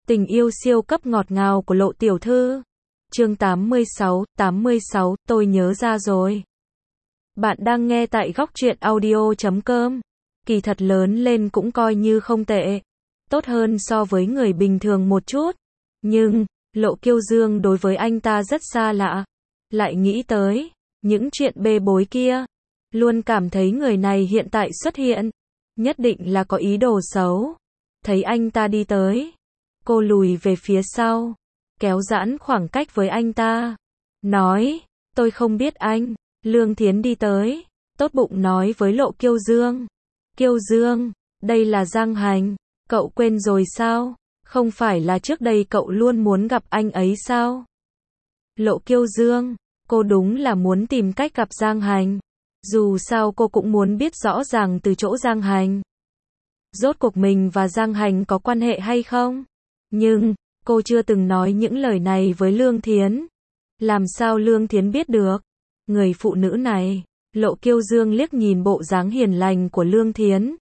Tình yêu siêu cấp ngọt ngào của Lộ tiểu thư. Chương 86, tôi nhớ ra rồi. Bạn đang nghe tại góc truyện audio.com. Kỳ thật lớn lên cũng coi như không tệ. Tốt hơn so với người bình thường một chút. Nhưng, Lộ Kiêu Dương đối với anh ta rất xa lạ. Lại nghĩ tới những chuyện bê bối kia. Luôn cảm thấy người này hiện tại xuất hiện. Nhất định là có ý đồ xấu. Thấy anh ta đi tới. Cô lùi về phía sau. Kéo giãn khoảng cách với anh ta. Nói, tôi không biết anh. Lương Thiến đi tới. Tốt bụng nói với Lộ Kiêu Dương. Kiêu Dương, đây là Giang Hành. Cậu quên rồi sao? Không phải là trước đây cậu luôn muốn gặp anh ấy sao? Lộ Kiêu Dương, cô đúng là muốn tìm cách gặp Giang Hành. Dù sao cô cũng muốn biết rõ ràng từ chỗ Giang Hành. Rốt cuộc mình và Giang Hành có quan hệ hay không? Nhưng, cô chưa từng nói những lời này với Lương Thiến. Làm sao Lương Thiến biết được? Người phụ nữ này, Lộ Kiêu Dương liếc nhìn bộ dáng hiền lành của Lương Thiến.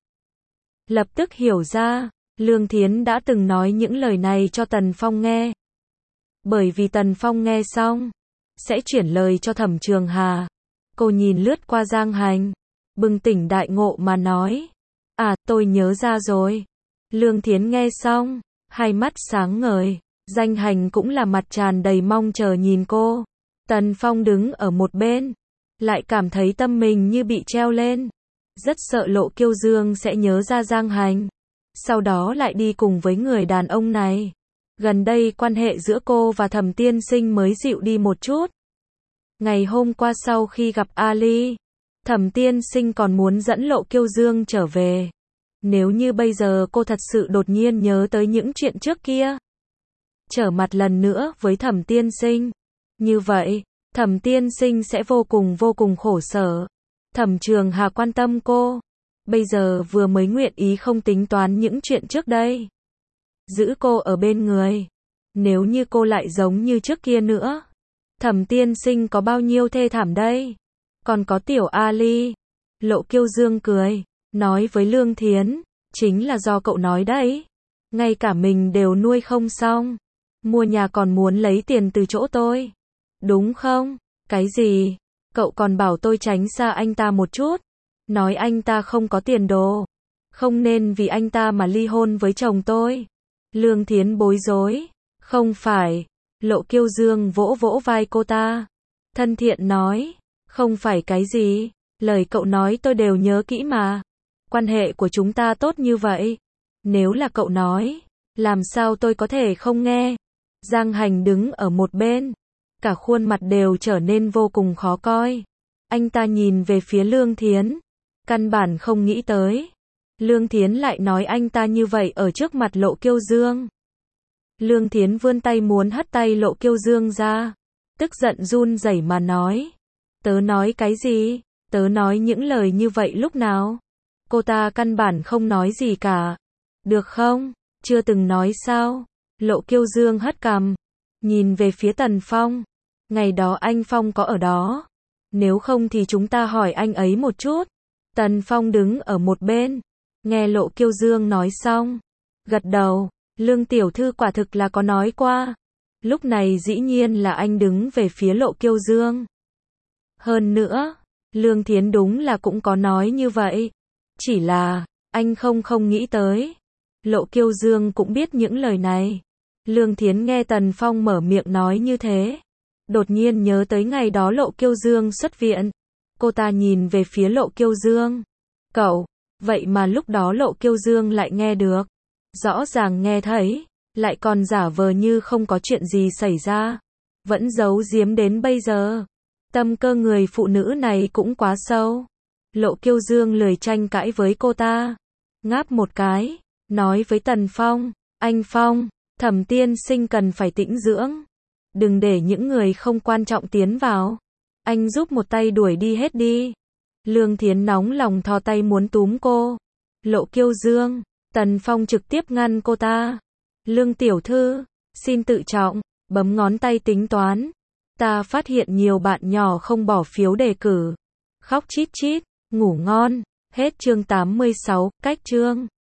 Lập tức hiểu ra, Lương Thiến đã từng nói những lời này cho Tần Phong nghe. Bởi vì Tần Phong nghe xong, sẽ chuyển lời cho Thẩm Trường Hà. Cô nhìn lướt qua Giang Hành, bừng tỉnh đại ngộ mà nói. À, tôi nhớ ra rồi. Lương Thiến nghe xong, hai mắt sáng ngời. Giang Hành cũng là mặt tràn đầy mong chờ nhìn cô. Tần Phong đứng ở một bên, lại cảm thấy tâm mình như bị treo lên. Rất sợ Lộ Kiêu Dương sẽ nhớ ra Giang Hành. Sau đó lại đi cùng với người đàn ông này. Gần đây quan hệ giữa cô và Thẩm tiên sinh mới dịu đi một chút. Ngày hôm qua sau khi gặp Ali, Thẩm tiên sinh còn muốn dẫn Lộ Kiêu Dương trở về. Nếu như bây giờ cô thật sự đột nhiên nhớ tới những chuyện trước kia, trở mặt lần nữa với Thẩm tiên sinh, như vậy, Thẩm tiên sinh sẽ vô cùng khổ sở. Thẩm Trường Hà quan tâm cô, bây giờ vừa mới nguyện ý không tính toán những chuyện trước đây. Giữ cô ở bên người. Nếu như cô lại giống như trước kia nữa, Thẩm tiên sinh có bao nhiêu thê thảm đây? Còn có tiểu Ali. Lộ Kiêu Dương cười, nói với Lương Thiến, chính là do cậu nói đấy. Ngay cả mình đều nuôi không xong. Mua nhà còn muốn lấy tiền từ chỗ tôi. Đúng không? Cái gì? Cậu còn bảo tôi tránh xa anh ta một chút. Nói anh ta không có tiền đồ. Không nên vì anh ta mà ly hôn với chồng tôi. Lương Thiến bối rối. Không phải. Lộ Kiêu Dương vỗ vỗ vai cô ta. Thân thiện nói. Không phải cái gì. Lời cậu nói tôi đều nhớ kỹ mà. Quan hệ của chúng ta tốt như vậy. Nếu là cậu nói, làm sao tôi có thể không nghe? Giang Hành đứng ở một bên. Cả khuôn mặt đều trở nên vô cùng khó coi. Anh ta nhìn về phía Lương Thiến. Căn bản không nghĩ tới. Lương Thiến lại nói anh ta như vậy ở trước mặt Lộ Kiêu Dương. Lương Thiến vươn tay muốn hất tay Lộ Kiêu Dương ra. Tức giận run rẩy mà nói. Tớ nói cái gì? Tớ nói những lời như vậy lúc nào? Cô ta căn bản không nói gì cả. Được không? Chưa từng nói sao? Lộ Kiêu Dương hất cằm. Nhìn về phía Tần Phong. Ngày đó anh Phong có ở đó. Nếu không thì chúng ta hỏi anh ấy một chút. Tần Phong đứng ở một bên. Nghe Lộ Kiêu Dương nói xong. Gật đầu. Lương tiểu thư quả thực là có nói qua. Lúc này dĩ nhiên là anh đứng về phía Lộ Kiêu Dương. Hơn nữa, Lương Thiến đúng là cũng có nói như vậy. Chỉ là, anh không nghĩ tới. Lộ Kiêu Dương cũng biết những lời này. Lương Thiến nghe Tần Phong mở miệng nói như thế. Đột nhiên nhớ tới ngày đó Lộ Kiêu Dương xuất viện. Cô ta nhìn về phía Lộ Kiêu Dương. Cậu, vậy mà lúc đó Lộ Kiêu Dương lại nghe được. Rõ ràng nghe thấy, lại còn giả vờ như không có chuyện gì xảy ra. Vẫn giấu giếm đến bây giờ. Tâm cơ người phụ nữ này cũng quá sâu. Lộ Kiêu Dương lười tranh cãi với cô ta. Ngáp một cái, nói với Tần Phong. Anh Phong, Thẩm tiên sinh cần phải tĩnh dưỡng. Đừng để những người không quan trọng tiến vào. Anh giúp một tay đuổi đi hết đi. Lương Thiến nóng lòng thò tay muốn túm cô. Lộ Kiêu Dương, Tần Phong trực tiếp ngăn cô ta. Lương tiểu thư, xin tự trọng, bấm ngón tay tính toán. Ta phát hiện nhiều bạn nhỏ không bỏ phiếu đề cử. Khóc chít chít, ngủ ngon. Hết chương 86, cách chương.